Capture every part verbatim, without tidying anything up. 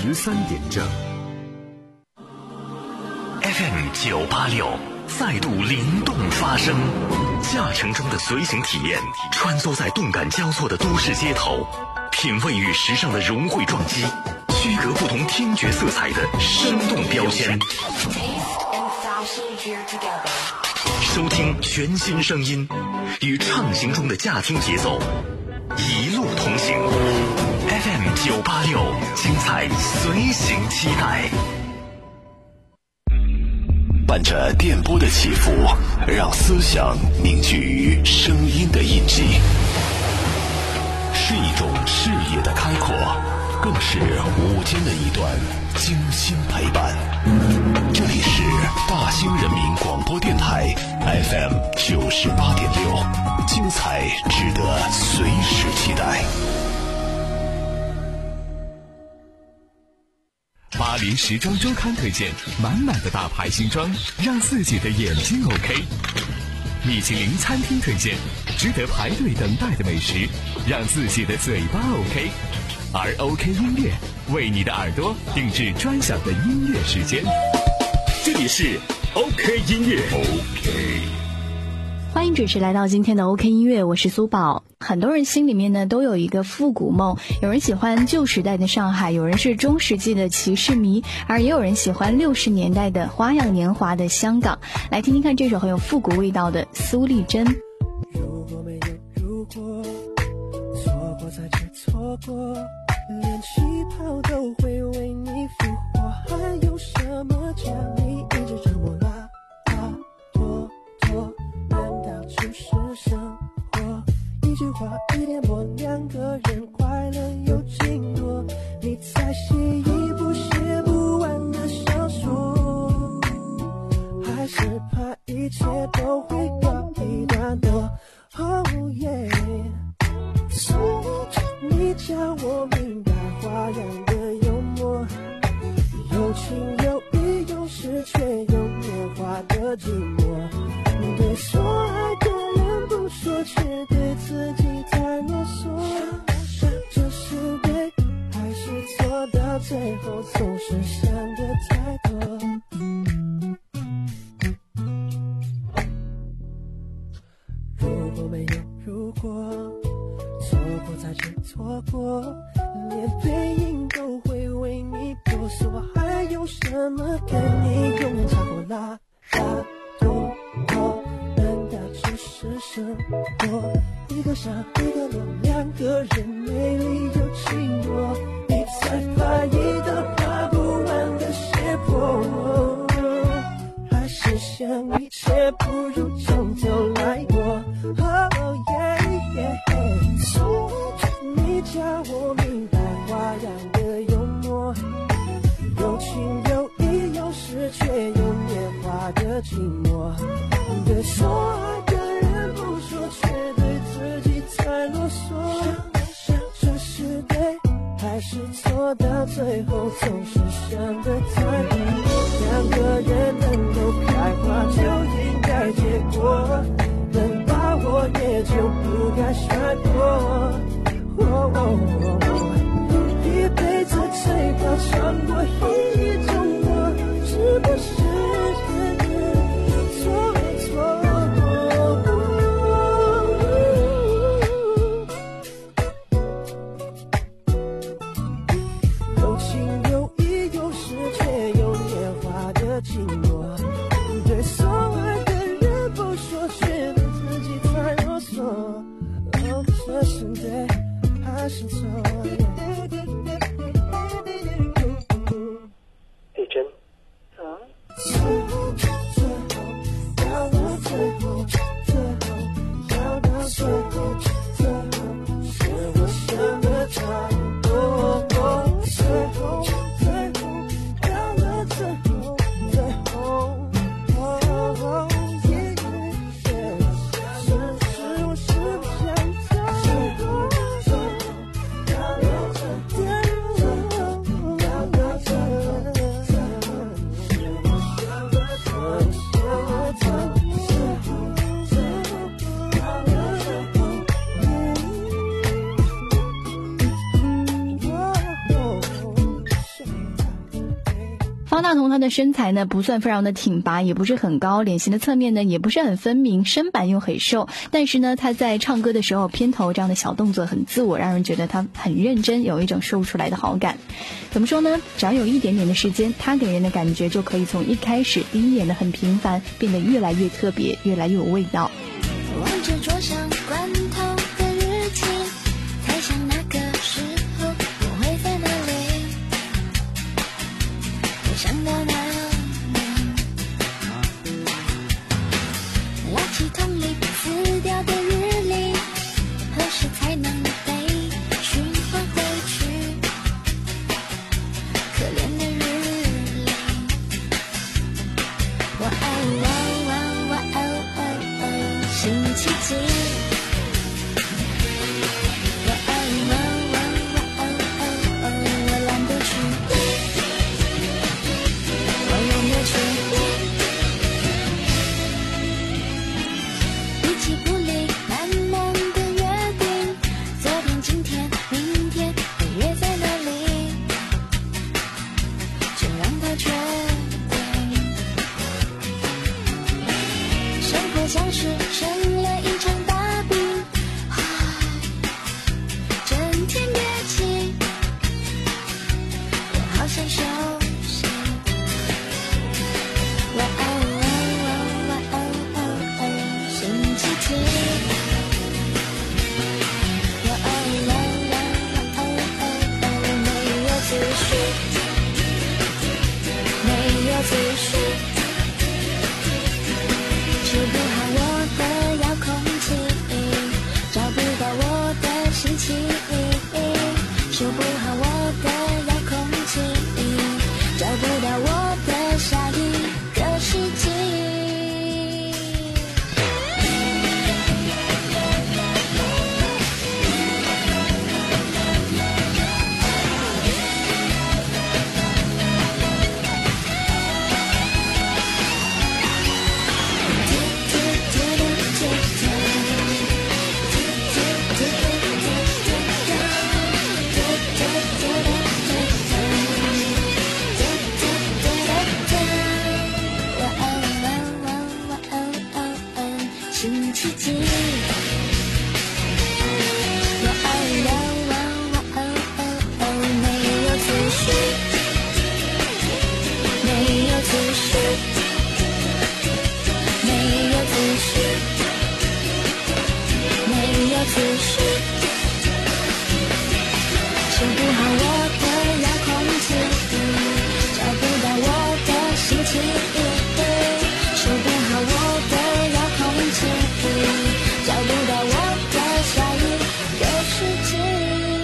十三点正。 F M 九八六再度灵动发声，驾乘中的随行体验，穿梭在动感交错的都市街头，品味与时尚的融汇撞击，区隔不同听觉色彩的生动标签。收听全新声音，与畅行中的驾听节奏一路同行。F M 九八六，精彩随行期待。 伴着电波的起伏，让思想凝聚于声音的印记，是一种视野的开阔，更是午间的一段精心陪伴。这里是大兴人民广播电台 F M 九十八点六，精彩值得随时期待。 巴黎时装周刊推荐满满的大牌新装，让自己的眼睛 OK。米其林餐厅推荐值得排队等待的美食，让自己的嘴巴 OK。而 OK 音乐为你的耳朵定制专享的音乐时间，这里是 OK 音乐。 OK， 欢迎准时来到今天的 OK 音乐，我是苏宝。很多人心里面呢都有一个复古梦，有人喜欢旧时代的上海，有人是中世纪的骑士迷，而也有人喜欢六十年代的花样年华的香港。来听听看这首很有复古味道的苏丽珍。 如果没有如果，错过才知错过，连气泡都会为你复活，还有什么叫你一直让我拉拉拖拖？难道就是生活？一句话一点播，两个人快乐又经过，你在写一部写不完的小说，还是怕一切都会告一段落。 Oh yeah， 所以你教我明白花样的幽默，有情有义，有时却有年华的寂寞。对说爱的人不说，却对自己太啰嗦。这是对还是错？到最后总是想的太多。如果没有如果，错过才知错过，连背影都会为你哆嗦，还有什么跟你永远差不多？拉拉多多，难道只是生活？一个上一个落，两个人美丽又轻弱，你才怕一道爬不完的斜坡，还是想一切不如从头来过。Oh yeah yeah， 所以你教我明白花样的幽默，有情有义，有时却有年华的寂寞。对说爱的人不说，却对自己太啰嗦。这是对还是错？到最后总是想的太多。两个人能够开花，就应该结果。能把握也就不该甩脱。哦哦哦，一辈子最怕尝过一种我，是不是错错过？有情有义，有时却有年华的寂寞。 方大同他的身材呢不算非常的挺拔，也不是很高，脸型的侧面呢也不是很分明，身板又很瘦，但是呢他在唱歌的时候偏头这样的小动作很自我，让人觉得他很认真，有一种说不出来的好感。怎么说呢，只要有一点点的时间，他给人的感觉就可以从一开始第一眼的很平凡变得越来越特别，越来越有味道。 望着桌上罐头的日记，猜想那个时候我会在哪里，我想到那年垃圾桶里撕掉的日历，何时才能被循环回去，可怜的日历，哇哦哇哇哇哦哦哦，星期几，哇哦哇哇哇哦哦哦，我懒得去，我懒得去，笔记簿里满满的约定，昨天今天明天会约在哪里，就让它决定，生活像是生了一场大病，唉，整天憋气，我好想休息，哇哦哇哦哇哦哦哦，星期几，哇哦哇哇哇哦哦哦，没有思绪，没有思绪，治不好我的遥控器，找不到我的心情，修不好我的遥控器，找不到我的下一个世纪。星期几，哇哦哇哇哇哦哦哦，没有思绪，没有思绪，没有思绪，没有思绪，修不好我的遥控器，找不到我的心情，修不好我的遥控器，找不到我的下一个世纪。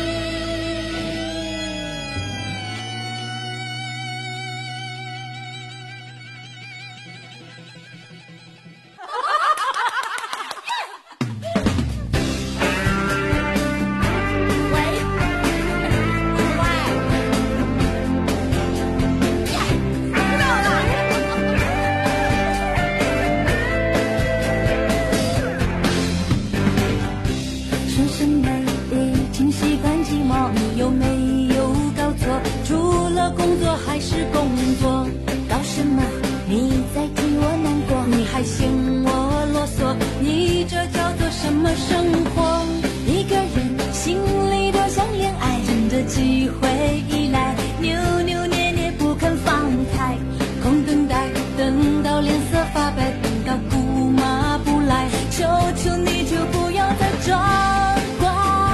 深深的已经习惯寂寞，你有没有搞错？除了工作还是工作？搞什么？你在替我难过，你还嫌我啰嗦，你这叫做什么生活？一个人心里多想恋爱，趁着机会一来，扭扭捏捏不肯放开，空等待，等到脸色发白，等到姑妈不来，求求你就不要再装乖。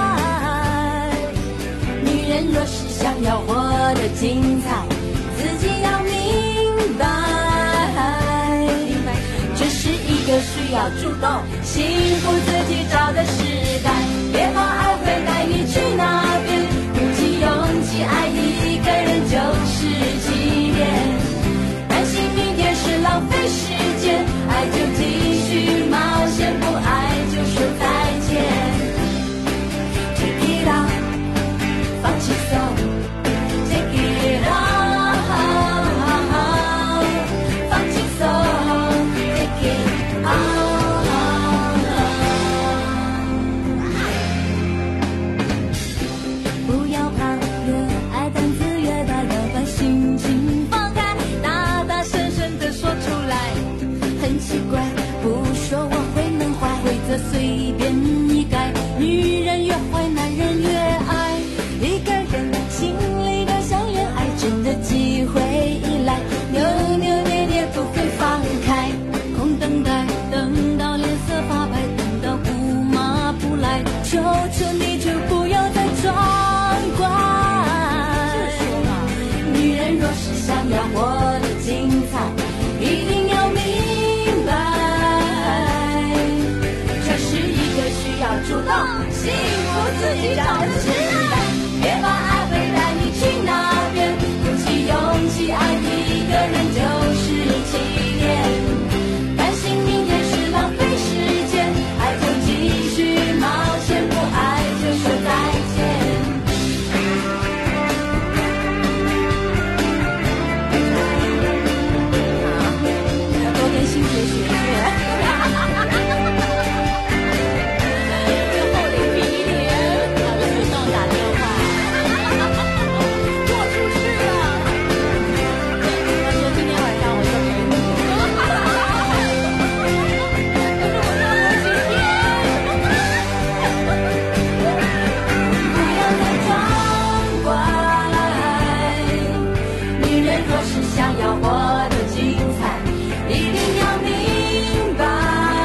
女人若是想要活得精彩，自己要明白，这是一个需要主动幸福自己找的时代，别怕爱会带你去哪边，鼓起勇气爱一个人就是起点，担心明天是浪费时间，爱就继续冒险，不爱就说再见。Take it on， 放轻松 Take it on， 放轻松 Take it on。 想要活得精彩，一定要明白，这是一个需要主动幸福自己找的时代。别把爱会带你去哪边，鼓起勇气爱一个人就是起点，担心明天是浪费时间，爱就继续冒险，不爱就说再见。要多跟欣姐学学，跟厚脸皮一点，要跟主动打电话，做出事了。他说今天晚上我就陪你。不要再装乖，女人若是想要活得精彩，一定要明白，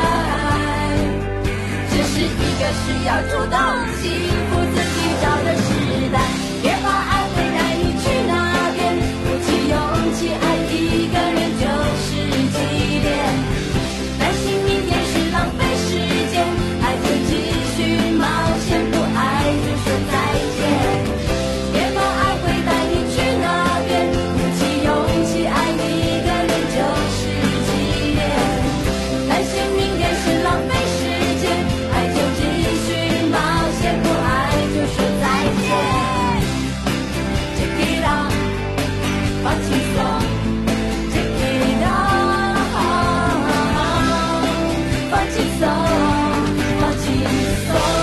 这是一个需要主动幸福自己找的时代。别怕爱会带你去哪边，鼓起勇气爱一个人就是起点，担心明天是浪费时间，爱就继续冒险，不爱就说再见。别怕爱会带你去哪边，鼓起勇气爱一个人就是起点，担心明天是浪费时间，爱就继续冒险，不爱就说再见。Check it out， 放轻松。Check it out， 放轻松，放轻松。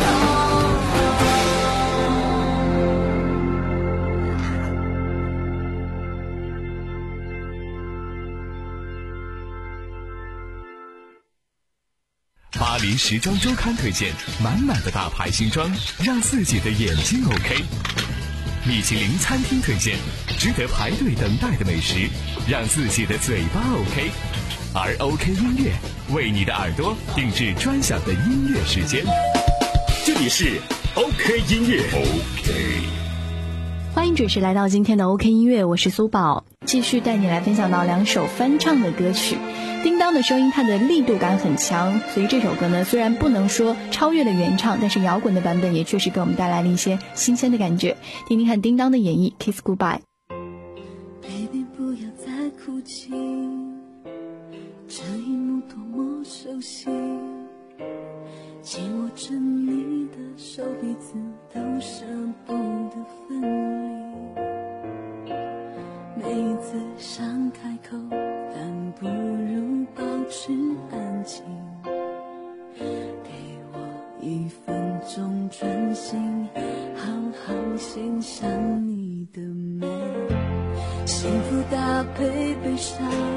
巴黎时装周刊推荐满满的大牌新装，让自己的眼睛 OK。米其林餐厅推荐值得排队等待的美食，让自己的嘴巴 OK。而 OK 音乐为你的耳朵定制专享的音乐时间。 这里是 OK 音乐 OK。 欢迎准时来到今天的 OK 音乐，我是苏宝，继续带你来分享到两首翻唱的歌曲。叮当的声音它的力度感很强，所以这首歌呢虽然不能说超越了原唱，但是摇滚的版本也确实给我们带来了一些新鲜的感觉。听听看叮当的演绎 Kiss Goodbye。 Baby 不要再哭泣，这一幕多么熟悉，紧握着你的手，彼此都舍不得分离，每一次想开口，但不如保持安静，给我一分钟专心，好好欣赏你的美，幸福搭配悲伤，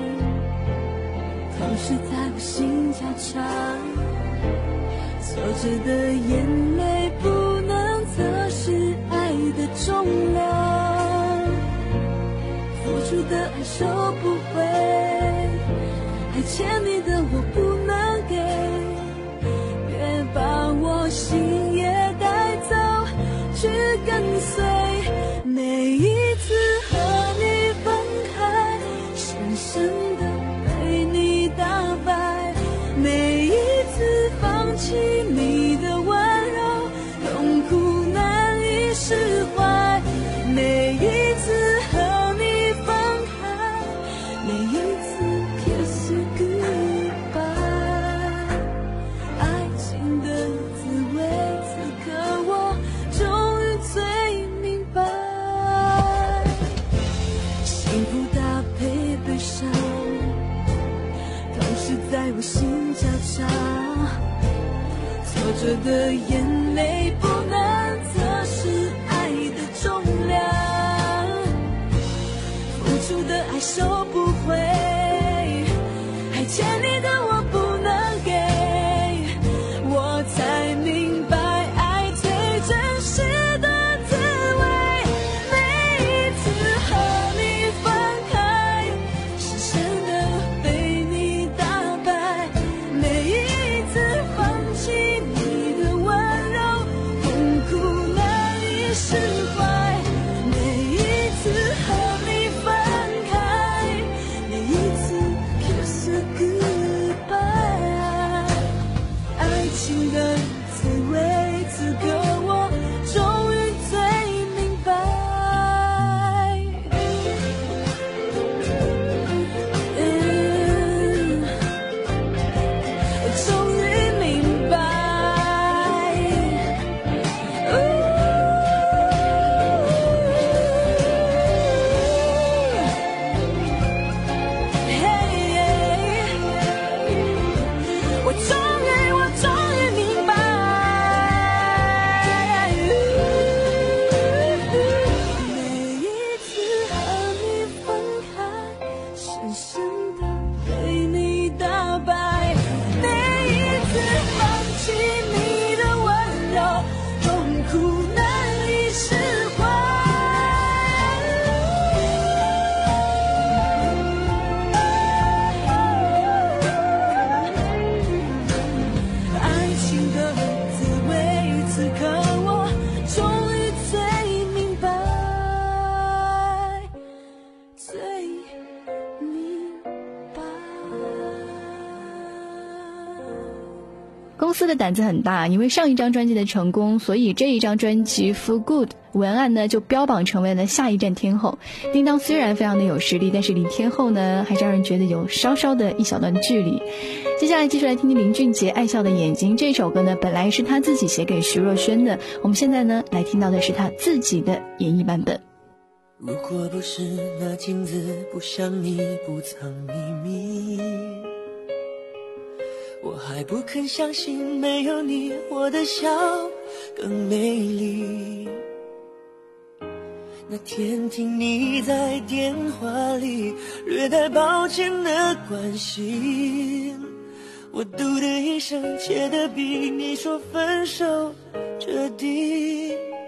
同时在我心交叉，挫折的眼泪不能测试爱的重量，付出的爱收不回，爱欠你的我不能给，别把我心也带走，去跟随。每一次和你分开，深深的被你打败，每一次放弃你的温柔，痛苦难以释怀，每一次和你分开，每一次 kiss goodbye， 爱情的滋味，此刻我终于最明白，幸福搭配悲伤，同时在我心交叉，挫折的眼泪不能测试爱的重量，付出的爱收不回，还欠你的我不能给，我才明白爱最真实的滋味，每一次和你分开，深深的被你打败，每一次放弃你的温柔，痛苦难以释怀，每一次和你分公司的胆子很大，因为上一张专辑的成功，所以这一张专辑 Feel Good 文案呢就标榜成为了下一站天后。叮当虽然非常的有实力，但是离天后呢还是让人觉得有稍稍的一小段距离。接下来继续来听听林俊杰《爱笑的眼睛》这首歌呢，本来是他自己写给徐若瑄的，我们现在呢来听到的是他自己的演绎版本。 如果不是那镜子不像你不藏秘密，我还不肯相信没有你我的笑更美丽。那天听你在电话里略带抱歉的关心，我嘟的一声切得比你说分手彻底。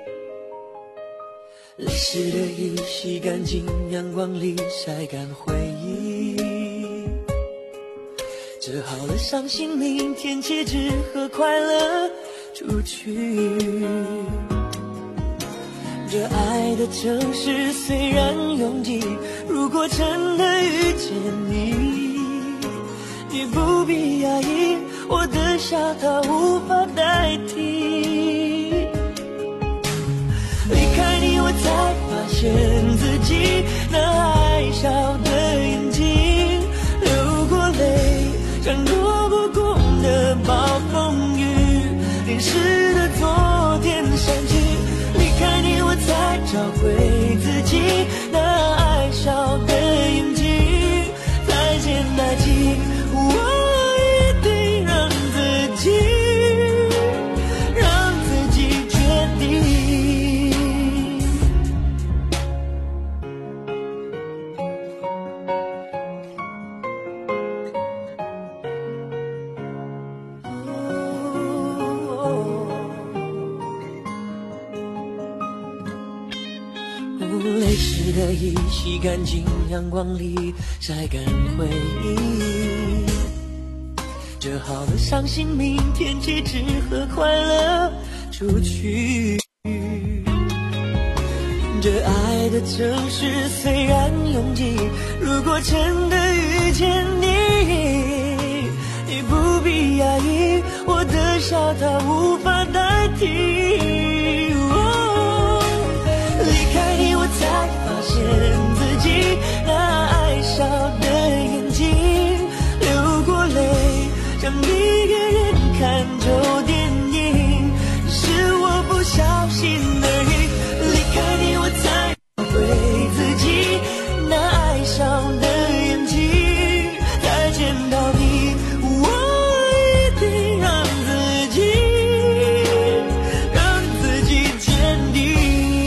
泪湿的衣洗干净，阳光里晒干回忆，折好了伤心，明天起只和快乐出去。这爱的城市虽然拥挤，如果真的遇见你，你不必压抑，我的笑它无法代替。离开你我才发现自己那爱笑的眼睛，流过泪像躲不过的暴风雨，淋湿的昨天想起，离开你我才找回自己那爱笑的眼睛。再见爱情，我一定让自己让自己决定。泪湿的衣洗干净，阳光里晒干回忆，折好了伤心，明天起只和快乐出去。这爱的城市虽然拥挤，如果真的遇见你，你不必压抑，我的笑它无法代替。才发现自己那爱笑的眼睛，流过泪像一个人看旧电影，是我不小心而已。离开你我才找回自己那爱笑的眼睛。再见到你我一定让自己让自己坚定。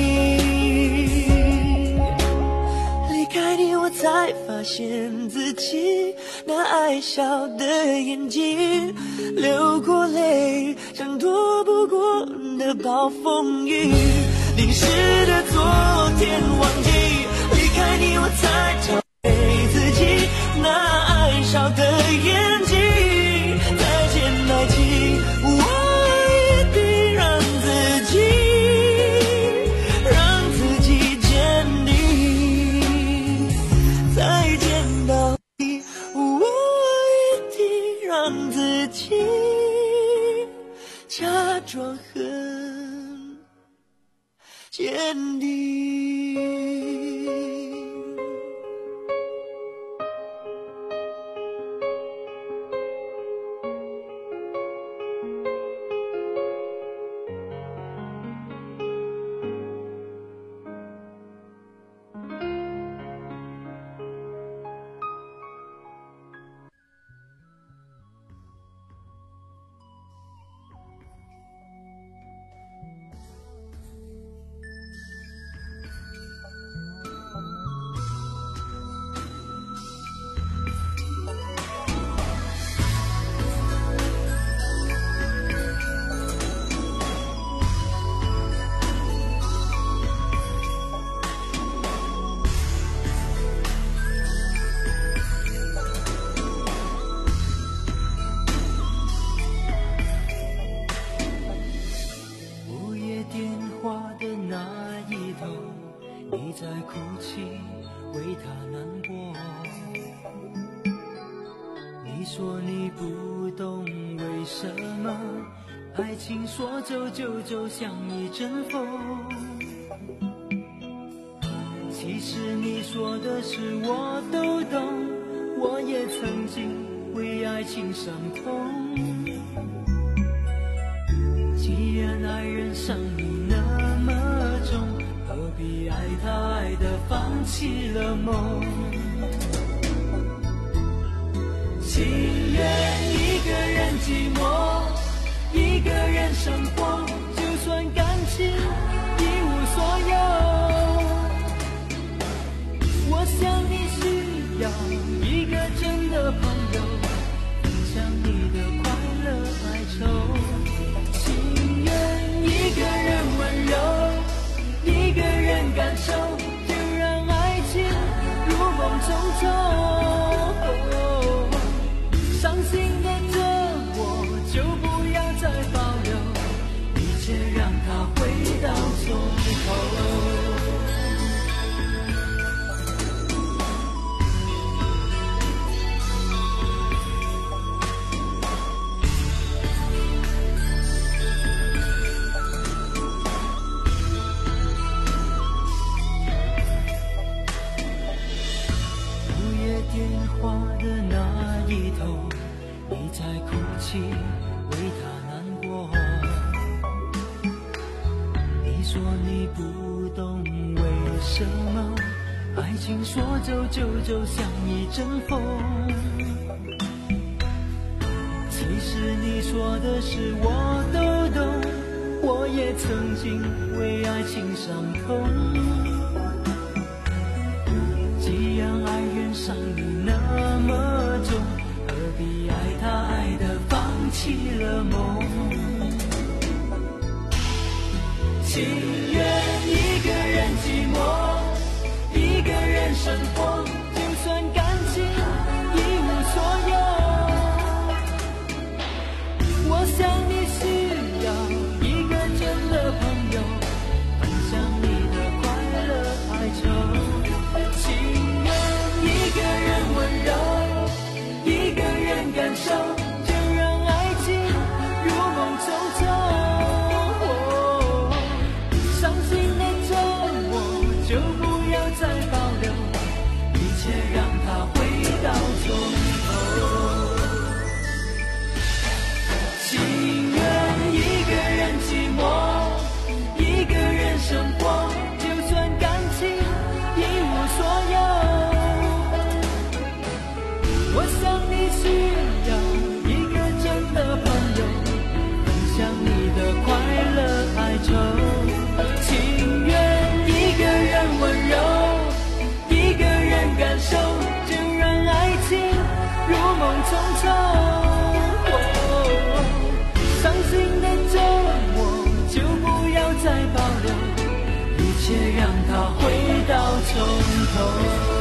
才发现自己那爱笑的眼睛，流过泪像躲不过的暴风雨，淋湿的昨天忘记，离开你我才找回自己那爱笑的眼睛。再见爱情，我一定让自己让自己坚定。再见到你，我一定让自己假装很坚定。你在哭泣，为他难过。你说你不懂为什么爱情说走就走像一阵风，其实你说的事我都懂，我也曾经为爱情伤痛。既然爱人伤你那么重，何必爱他爱得放弃了梦？情愿一个人寂寞，一个人生活，就算感情一无所有。我想你需要一个真的朋友，分享你的快乐哀愁。情愿一个人温柔，一个人感受，就让爱情如梦中走。伤心的这我就不要再保留，一切让它回到从头。午夜电话的那一头，你在哭泣，为他难过。你说你不懂为什么爱情说走就走像一阵风，其实你说的事我都懂，我也曾经为爱情伤痛。既然爱人伤你那么重，何必爱他爱得放弃了梦？情愿一个人寂寞，一个人生活，就算感情一无所有。我想你需要一个真的朋友，分享你的快乐哀愁。情愿一个人温柔，一个人感受，就让爱情如梦中走。伤心的这我就不要再保留，一切让它回到从头。情愿一个人寂寞，一个人生活，就算感情一无所有。我想你需要一个真的朋友，分享你的快乐哀愁。情愿一个人温柔，一个人感受，就让爱情如梦中走。伤心的这我就不要再保留，一切让它回到从头。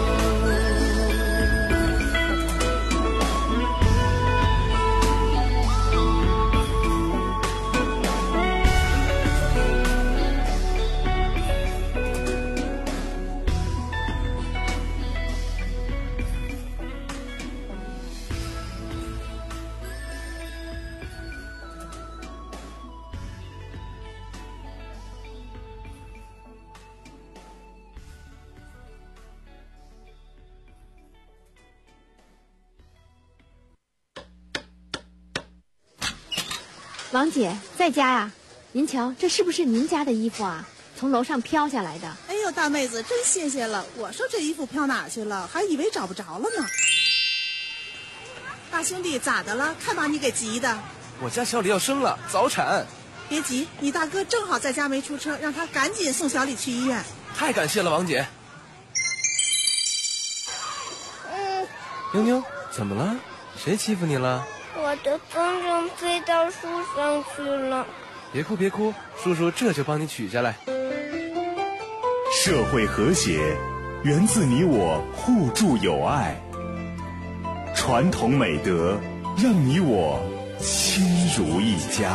王姐在家呀？您瞧，这是不是您家的衣服啊？从楼上飘下来的。 哎呦，大妹子，真谢谢了。我说这衣服飘哪去了，还以为找不着了呢。大兄弟，咋的了？看把你给急的。 我家小李要生了，早产。 别急，你大哥正好在家没出车，让他赶紧送小李去医院。 太感谢了，王姐。 嗯。 妞妞，怎么了？谁欺负你了？ 我的风筝飞到树上去了。 别哭别哭，叔叔这就帮你取下来。 社会和谐源自你我互助友爱，传统美德让你我亲如一家。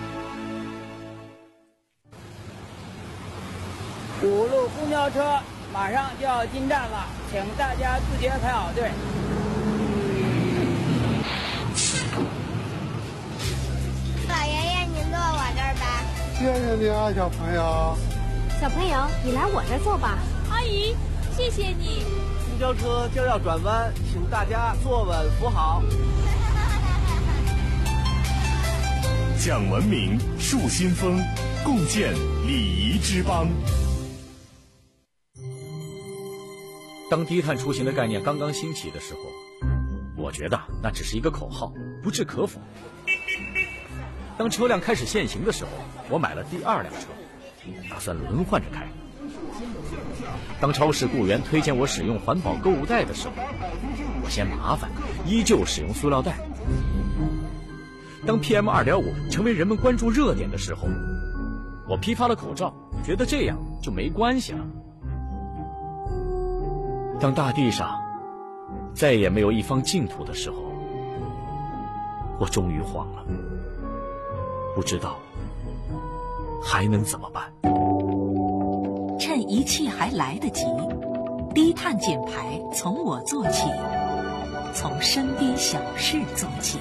五路公交车马上就要进站了，请大家自觉排好队。 老爷爷，您坐我这儿吧。 谢谢你啊，小朋友。 小朋友，你来我这儿坐吧。 阿姨，谢谢你。 公交车就要转弯，请大家坐稳扶好。 讲文明，树新风，共建礼仪之邦。 当低碳出行的概念刚刚兴起的时候，我觉得那只是一个口号，不置可否。当车辆开始限行的时候，我买了第二辆车，打算轮换着开。当超市雇员推荐我使用环保购物袋的时候，我嫌麻烦，依旧使用塑料袋。当 P M 二点五 成为人们关注热点的时候，我批发了口罩，觉得这样就没关系了。当大地上再也没有一方净土的时候，我终于慌了，不知道还能怎么办。 趁一切还来得及，低碳减排从我做起，从身边小事做起。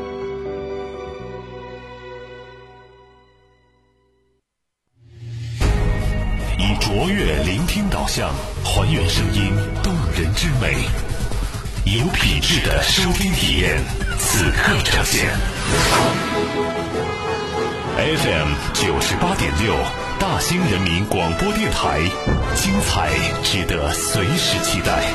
以卓越聆听导向，还原声音动人之美，有品质的收听体验，此刻呈现。F M 九十八点六，大兴人民广播电台，精彩值得随时期待。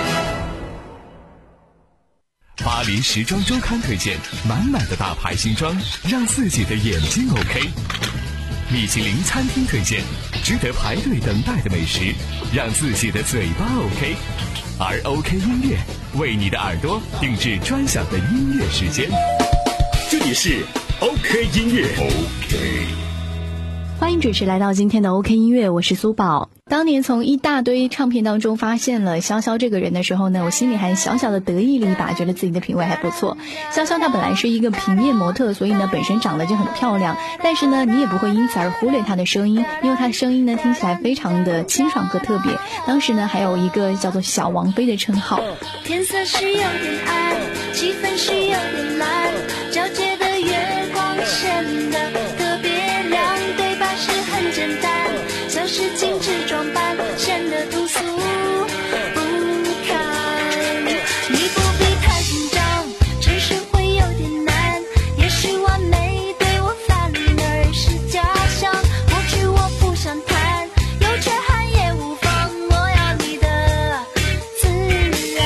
巴黎时装周刊推荐满满的大牌新装，让自己的眼睛 OK。米其林餐厅推荐值得排队等待的美食，让自己的嘴巴 OK。而 OK 音乐为你的耳朵定制专享的音乐时间。 这里是 OK 音乐 OK。 欢迎准时来到今天的 OK 音乐，我是苏宝。当年从一大堆唱片当中发现了潇潇这个人的时候呢，我心里还小小的得意了一把，觉得自己的品味还不错。潇潇她本来是一个平面模特，所以呢本身长得就很漂亮，但是呢你也不会因此而忽略她的声音，因为她的声音呢听起来非常的清爽和特别。当时呢还有一个叫做小王妃的称号。 天色是有点暗，气氛是有点蓝，皎洁的月光显得特别亮，对白是很简单，像是精致装扮，显得朴素不堪。你不必太紧张，只是会有点难，也许完美对我反而是假象。过去我不想谈，有缺憾也无妨，我要你的自然。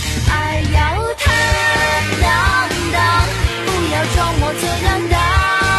爱要坦荡荡，不要装模作样的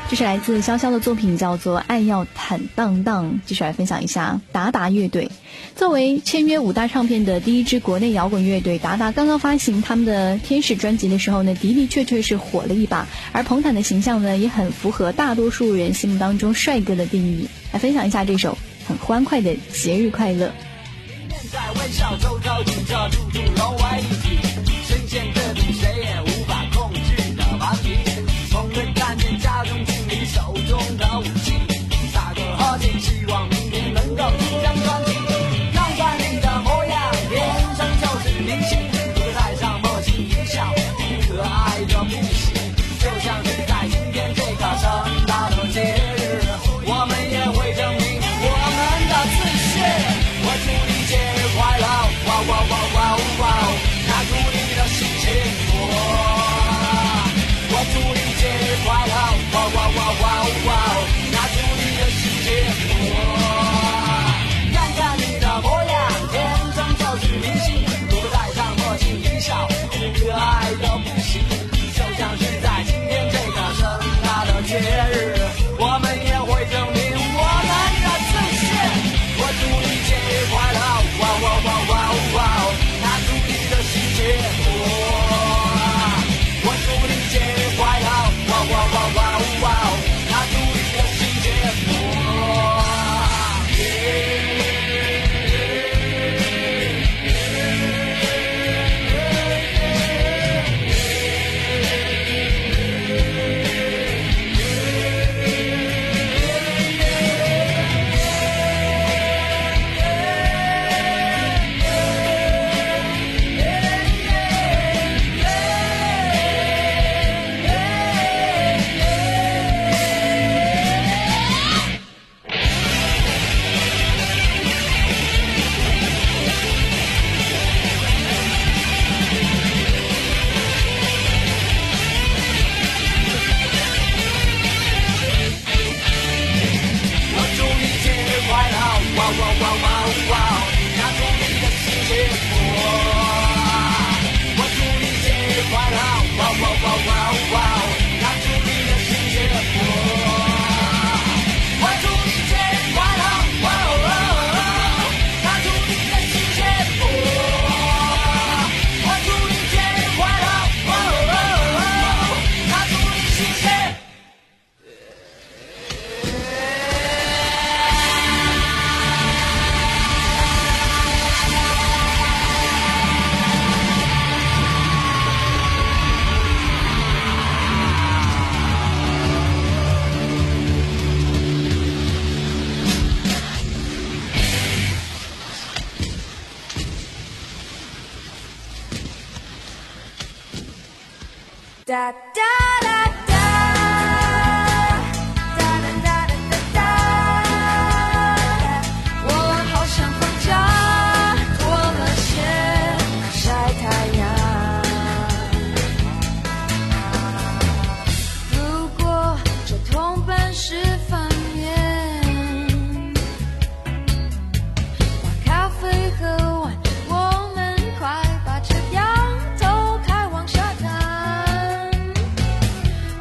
这是来自潇潇的作品，叫做《爱要坦荡荡》。继续来分享一下达达乐队。作为签约五大唱片的第一支国内摇滚乐队，达达刚刚发行他们的《天使》专辑的时候呢，的的确确是火了一把，而彭坦的形象呢，也很符合大多数人心目当中帅哥的定义。来分享一下这首很欢快的节日快乐。 在微笑周遭映着处处融为一体，深陷这种谁也无法控制的顽皮，逢人看见家中经理手中的武器，大个和解，希望明天能够一张专辑，看看你的模样，天生就是明星，不会带上墨镜一笑，可爱的不行，就像是在今天这个盛大的节日，我们也会证明我们的自信。我祝你节日快乐，哇哇哇哇哇！拿出你的心情，我祝你节日快乐，哇哇哇哇哇！拿出你的心情，看看你的模样，天生就是明星，如果戴上墨镜一笑，可爱的不行，就像是在今天这个盛大的节日，我们也会证明我们的自信。我祝你节日快乐，哇哇哇哇哇！拿出你的心情，我祝你节日快乐，哇哇哇哇哇！拿出你的心情。 哒哒哒哒，哒哒哒哒哒哒，我好想回家，脱了鞋晒太阳。如果这同伴是反面，把咖啡喝完，我们快把车掉头开往沙滩。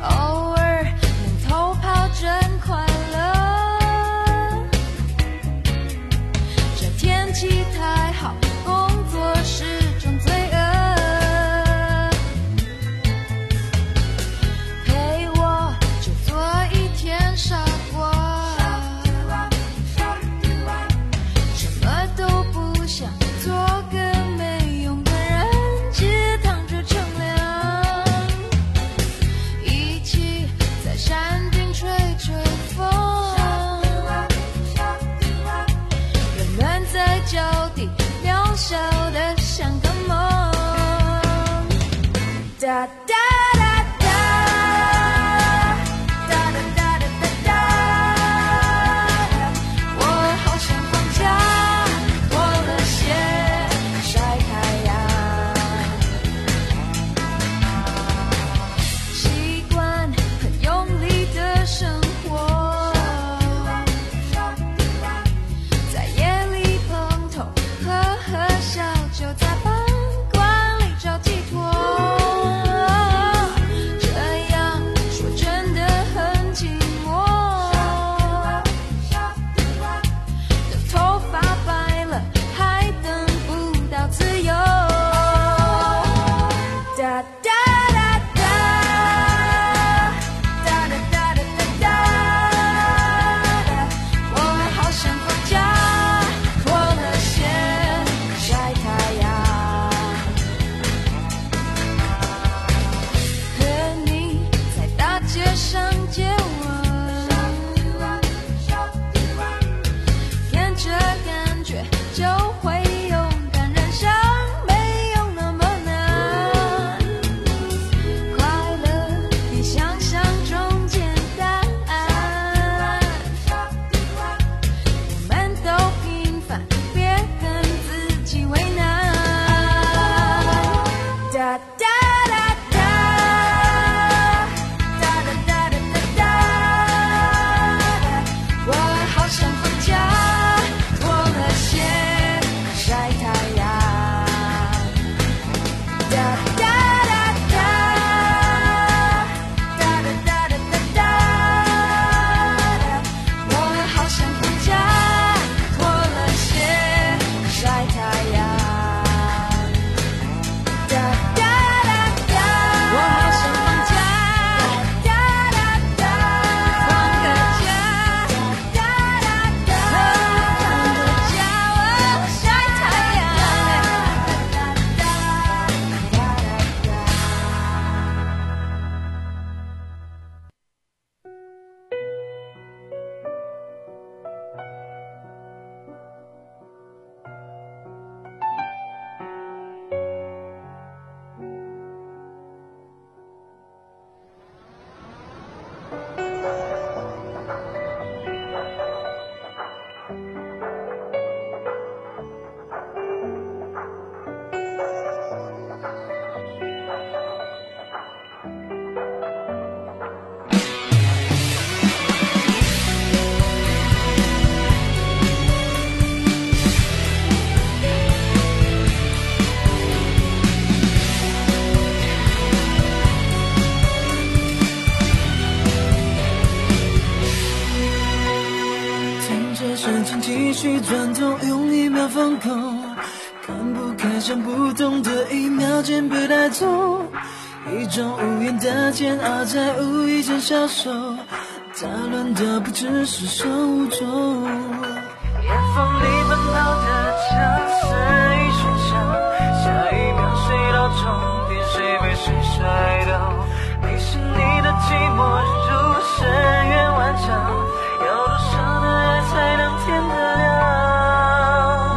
继续转动，用一秒放空，看不开想不通的一秒间被带走，一种无言的煎熬在无意间消瘦，打乱的不只是生物钟。夜风里奔跑的城市一喧嚣，下一秒谁到终点，谁被谁甩掉。你是你的寂寞如深渊万丈，有多少的爱才能填得了？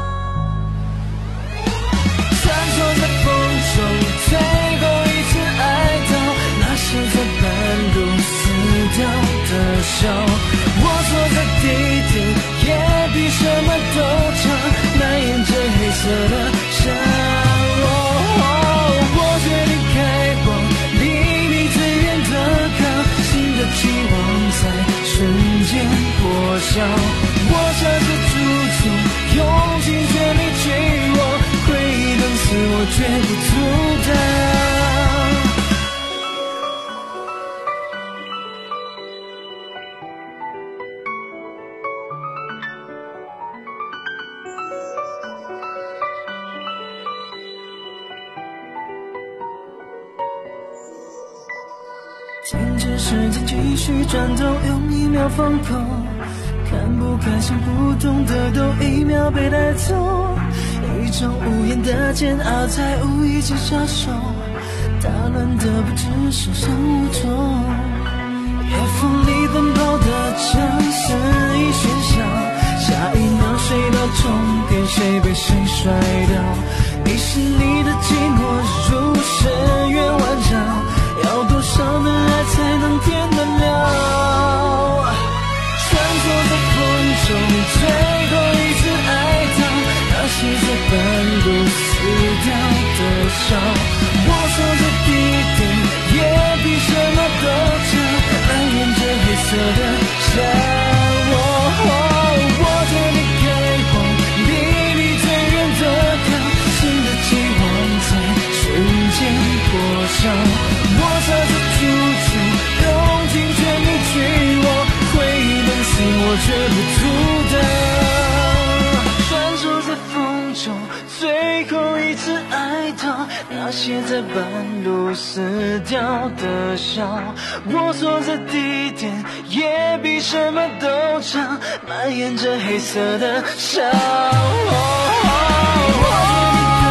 穿梭在风中，最后一次爱到，那些在半路死掉的笑。我坐在地点，也比什么都长，蔓延着黑色的沙。哦哦，我决定开往离你最远的港，新的期望在瞬间破晓。我像是猪猪，用尽全力去握，回忆等死我绝不阻挡。停止时间继续转动，用一秒放空，看不开想不通的都一秒被带走，一种无言的煎熬在无意间消瘦，打乱的不只是生物钟。夜风里奔跑的城市一喧嚣，下一秒谁到终点，谁被谁甩掉。你是你的寂寞如深渊万丈，要多少的爱才能填得了？穿梭在风中，最后一次爱到，那些在半路死掉的笑。我守着地点，也比什么都长，蔓延着黑色的沙。哦哦，我决定开往离你最远的港，新的期望在瞬间破晓。我朝着猪猪，用尽全力去握，回忆等死我绝不阻挡。传说在风中，最后一次爱到，那些在半路死掉的笑。我坐在地点，也比什么都长，蔓延着黑色的沙。哦哦哦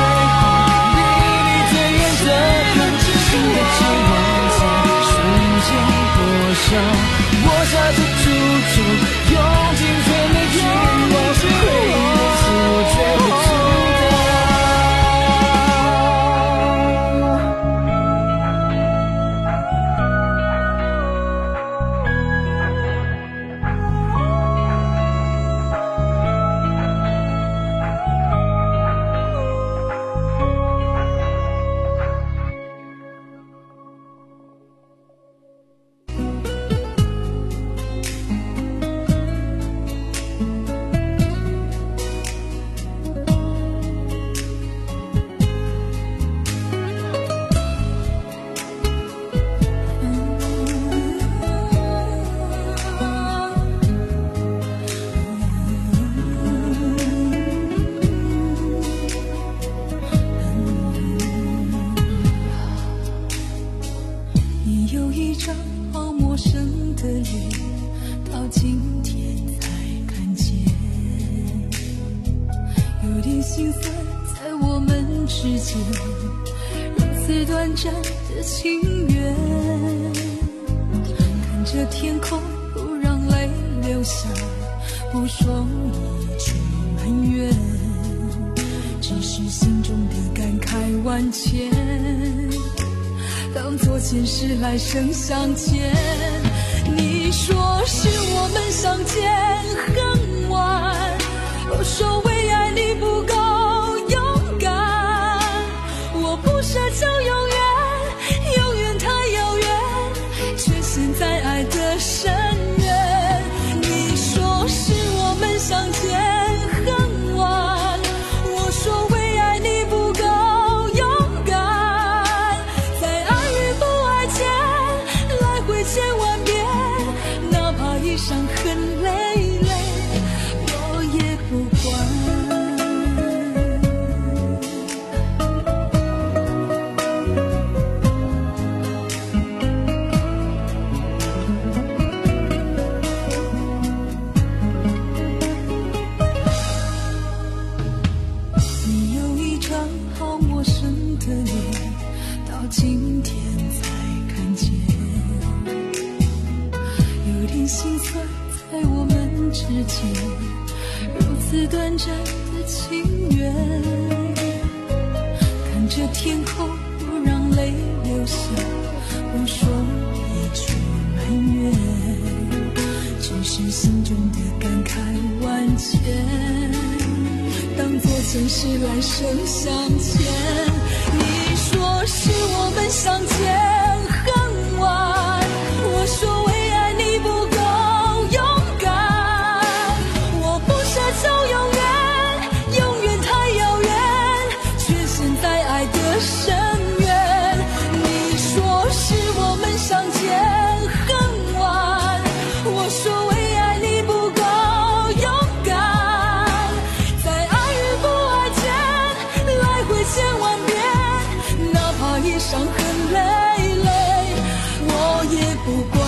我下着猪猪，用尽全力去握，回忆的死我绝不阻心酸在我们之间，如此短暂的情缘。看着天空，不让泪流下，不说一句埋怨，只是心中的感慨万千。当作前世来生相见，你说是我们相见恨晚，我说为爱你不够勇敢，我不奢求永远，永远太遥远，却陷在爱的深渊。你说是我们相见恨晚，我说为爱你不够勇敢，在爱与不爱间来回千万遍，哪怕一伤痕累累，我的脸，到今天才看见，有点心酸，在我们之间如此短暂的情缘。看着天空，不让泪流下，不说一句埋怨，只是心中的感慨万千，当作前世来生相欠。你说是我们相见恨晚，我说为爱你不够勇敢，我不奢求永远，永远太遥远，却陷在爱的深渊。你说是我们相见恨晚，我说为爱你不够勇敢，在爱与不爱间来回千万遍，哪怕一伤痕累累，我也不管。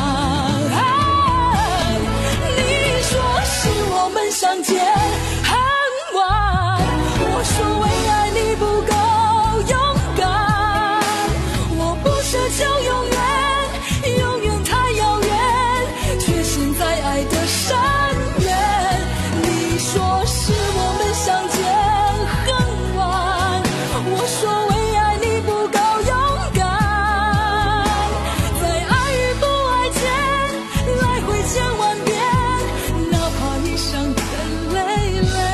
你说是我们相见恨晚，我说为爱你不够勇敢，我不奢求永远，永远太遥远，却陷在爱的深渊。你说是我们相见恨晚，我说为爱你不够勇敢，在爱与不爱间来回千万遍，哪怕一伤痕累累，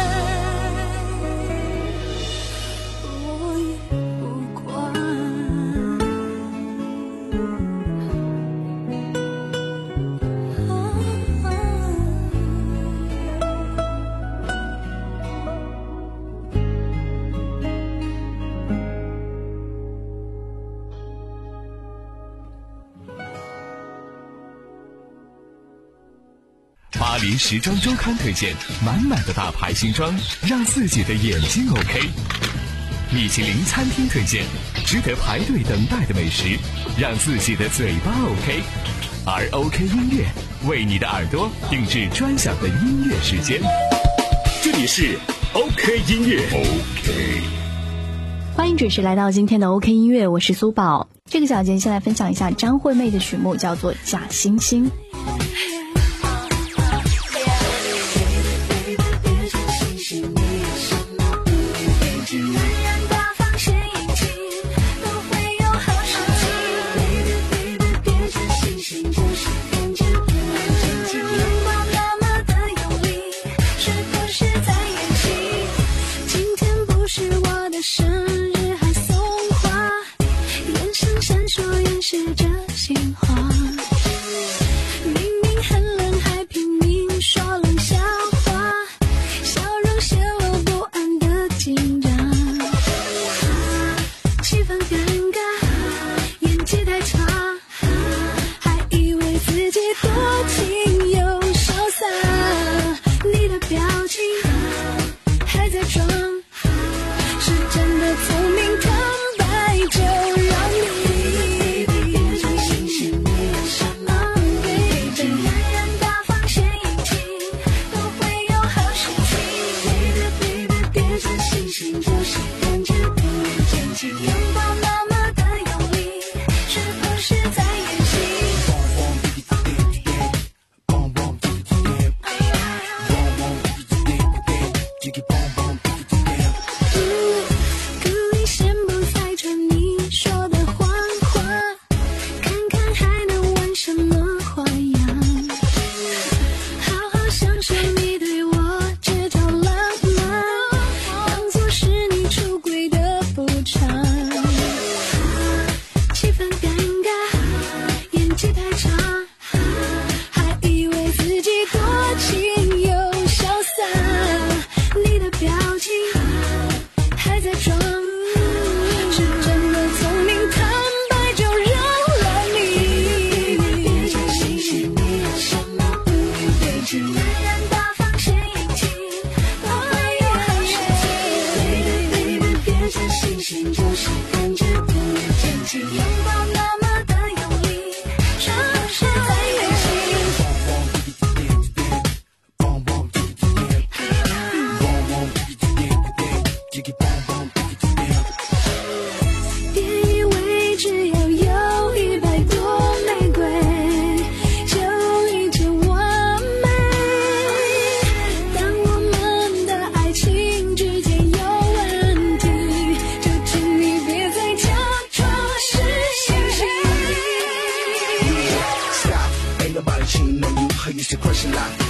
我也不管。 巴黎时装周刊推荐满满的大牌新装，让自己的眼睛 OK。米其林餐厅推荐值得排队等待的美食，让自己的嘴巴 OK。而 OK 音乐为你的耳朵定制专享的音乐时间。 这里是 OK 音乐 OK。 欢迎准时来到今天的 OK 音乐，我是苏宝。这个小节先来分享一下张惠妹的曲目，叫做《假惺惺》。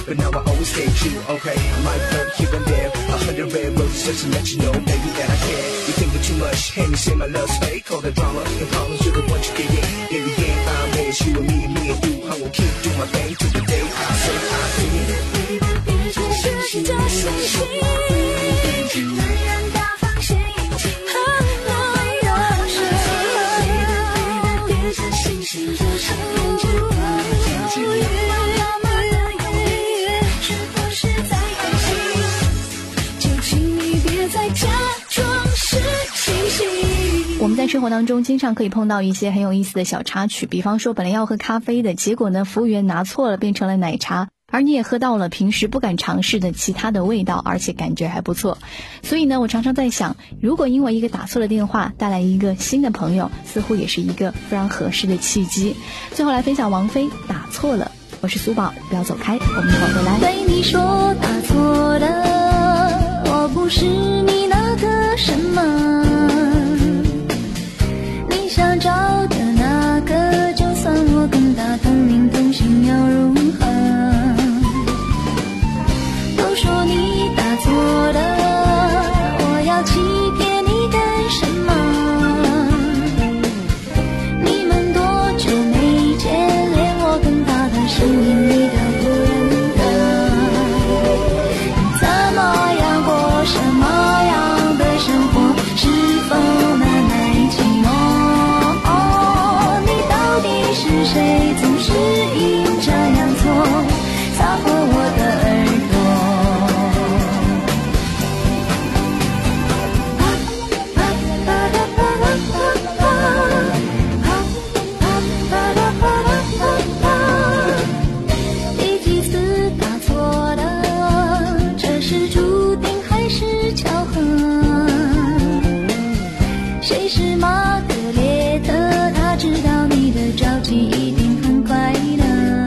but now I always stay true. Okay, I might flirt here and there, a hundred red roses just to let you know, baby, that I care. You think of too much, and you say my love's fake. All the drama and problems, you're the one you get in. In the end, I'm in, it's you and me and me and you. I will keep doing my thing till the day I say I feel. 是这星星，能让大方些引起来的时候，别这星星就像眼睛望着月，浪漫的永远是不是在演戏？就请你别再假装是星星。 我们在生活当中经常可以碰到一些很有意思的小插曲，比方说本来要喝咖啡的，结果呢服务员拿错了，变成了奶茶，而你也喝到了平时不敢尝试的其他的味道，而且感觉还不错。所以呢，我常常在想，如果因为一个打错了电话带来一个新的朋友，似乎也是一个非常合适的契机。最后来分享王菲打错了，我是苏宝，不要走开，我们一会儿回来。 对你说打错了，我不是你那个什么，你想找的那个，就算我跟他同名同姓要如何？都说你打错了，我要欺骗你干什么？你们多久没见，连我跟他的声音你都不认得。你怎么样过什么样的生活？是否难耐寂寞？你到底是谁？总是阴差阳错擦破我的耳朵。第几次打错了？这是注定还是巧合？谁是玛格列特？他知道你的着急一定很快乐。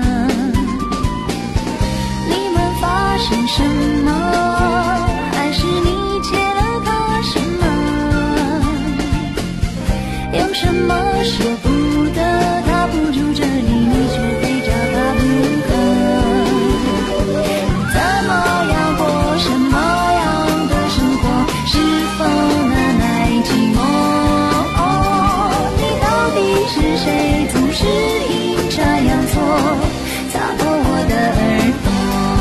你们发生什么？还是你欠了他什么？有什么舍不得？他不住这里，你却非找他不可。怎么样过什么样的生活？是否难耐寂寞？你到底是谁？总是阴差阳错擦破我的耳朵。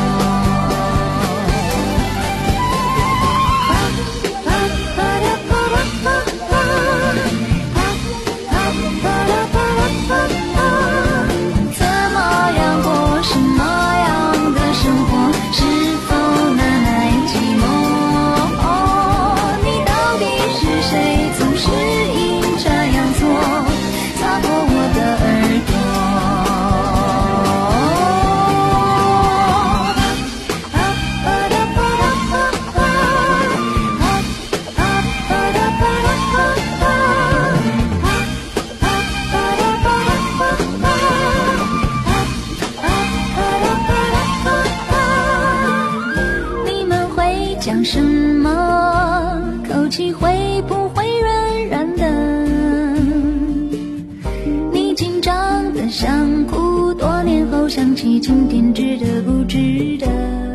怎么样过什么样的生活？是否难耐寂寞？你到底是谁？总是阴差阳错擦破我的耳朵。你们会讲什么？口气会不会软软的？你紧张的想哭，多年后想起今天值得不值得？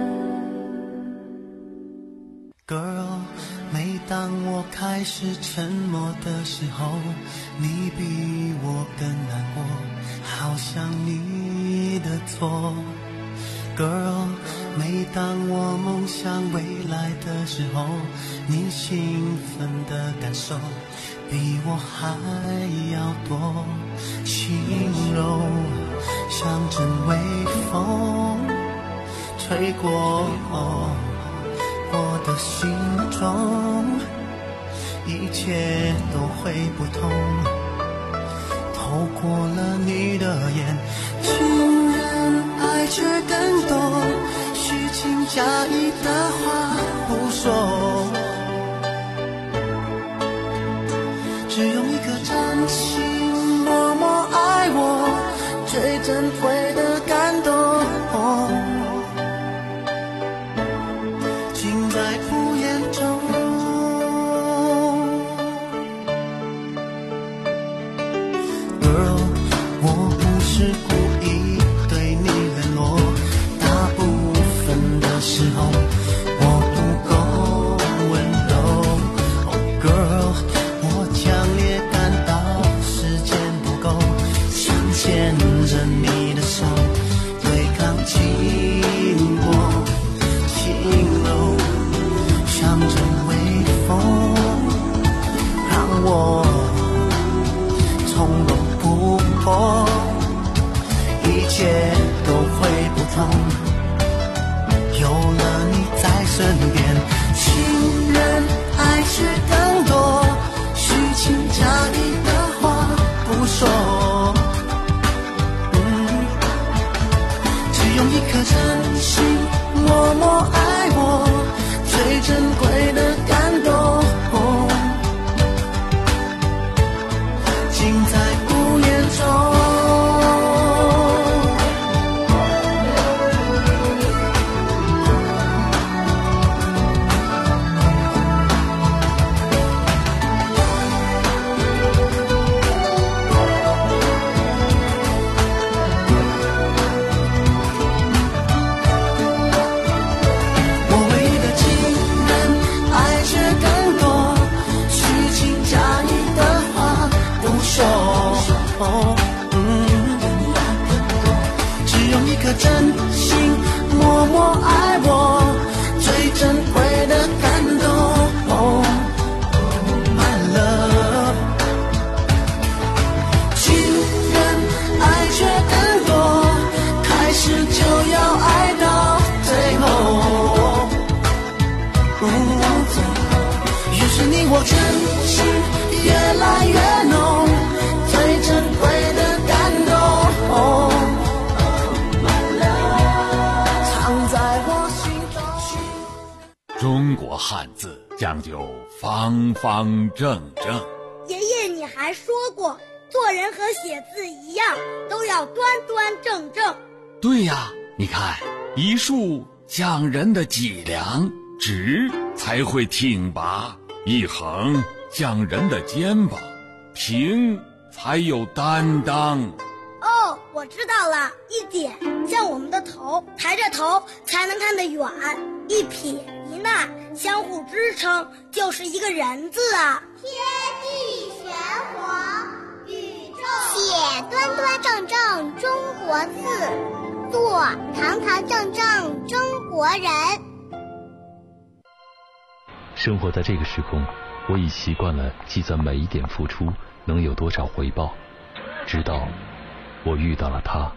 Girl， 每当我开始沉默的时候，你比我更难过，好像你的错。Girl， 每当我梦想未来的时候，你兴奋的感受比我还要多，轻柔像阵微风吹过我的心中，一切都会不同。透过了你的眼，竟然爱却更多，虚情假意的话不说，只用一颗真心默默爱我，最珍贵的感动。在敷衍中 Girl， 我不是故意对你冷落，大部真心默默爱我，最珍贵的感动。Oh, my love， 情人爱却更多，开始就要爱到最后。于是你我真心越来越浓，最珍贵的感动。Oh, my love， 藏在我心中。 中国汉字讲究方方正正。 爷爷，你还说过，做人和写字一样，都要端端正正。 对呀，你看，一竖讲人的脊梁，直才会挺拔；一横讲人的肩膀，平才有担当。 哦，我知道了，一点像我们的头，抬着头才能看得远；一撇一捺相互支撑，就是一个人字啊。 天地玄黄，宇宙写端端正正中国字，做堂堂正正中国人。 生活在这个时空，我已习惯了计算每一点付出能有多少回报，直到我遇到了他。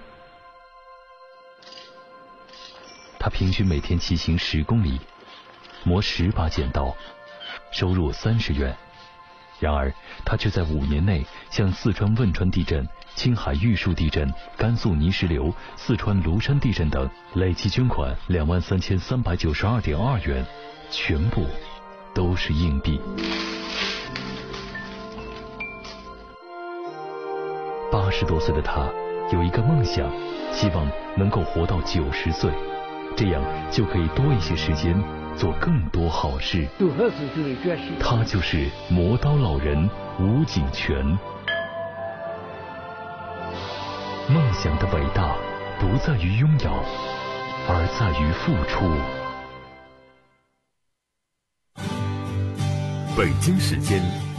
他平均每天骑行十公里，磨十把剪刀，收入三十元。然而他却在五年内向四川汶川地震、青海玉树地震、甘肃泥石流、四川庐山地震等累计捐款两万三千三百九十二点二元，全部都是硬币。八十多岁的他有一个梦想，希望能够活到九十岁，这样就可以多一些时间做更多好事。他就是磨刀老人吴景全。梦想的伟大不在于拥有，而在于付出。 北京时间